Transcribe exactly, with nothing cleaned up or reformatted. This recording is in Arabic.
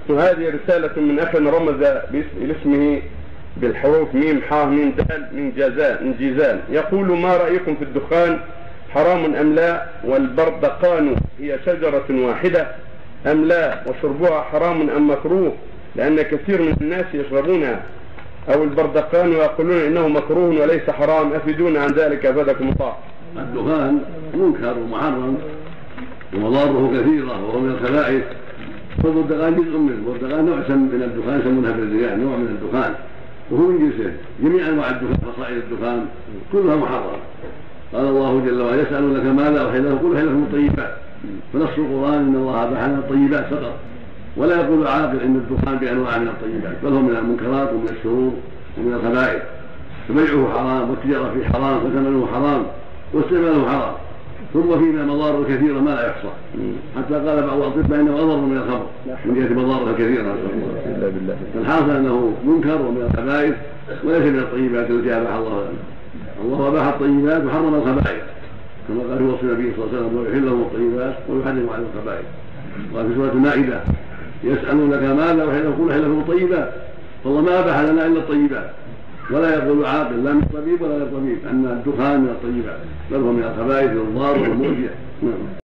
وهذه رسالة من أخ رمز باسمه بالحروف ميم حاء ميم دال من جازان من جيزان، يقول: ما رأيكم في الدخان، حرام أم لا؟ والبردقان هي شجرة واحدة أم لا؟ وشربها حرام أم مكروه؟ لأن كثير من الناس يشربونها، أو البردقان ويقولون إنه مكروه وليس حرام، أفيدون عن ذلك أفادكم الله. الدخان منكر ومحرم ومضاره كثيرة وهو من الخبائث، والبردقان جزء منه. البردقان نوع من الدخان يسمونها بالرياح، نوع من الدخان وهو من جنسه. جميع أنواع الدخان، فصائل الدخان كلها محرمة. قال الله جل وعلا: يسألونك ماذا أحل لهم، قل أحل لهم الطيبات. فنص القرآن إن الله أباح لنا الطيبات فقط، ولا يقول العاقل إن الدخان بأنواع من الطيبات، بل هو من المنكرات ومن الشرور ومن الخبائث. فبيعه حرام، والتجارة فيه حرام، وثمنه حرام، واستعماله حرام. ثم فيما مضار كثيرة ما لا يحصى، حتى قال بعض الأطباء إنه أضر من الخمر من جهة مضارها كثيرة. فالحاصل أنه منكر ومن الخبائث وليس من الطيبات التي أباح الله لنا. الله أباح الطيبات وحرم الخبائث، كما قال في وصف النبي صلى الله عليه وسلم: ويحل لهم الطيبات ويحرم عليهم الخبائث. وفي سورة المائدة: يسألونك ماذا أحل لهم، قل أحل لهم الطيبات. والله ما أباح لنا إلا الطيبات، ولا يقول عاقل لا من طبيب ولا من طبيب أن الدخان من الطيبات، بل هو من الخبائث والضار والمؤذية.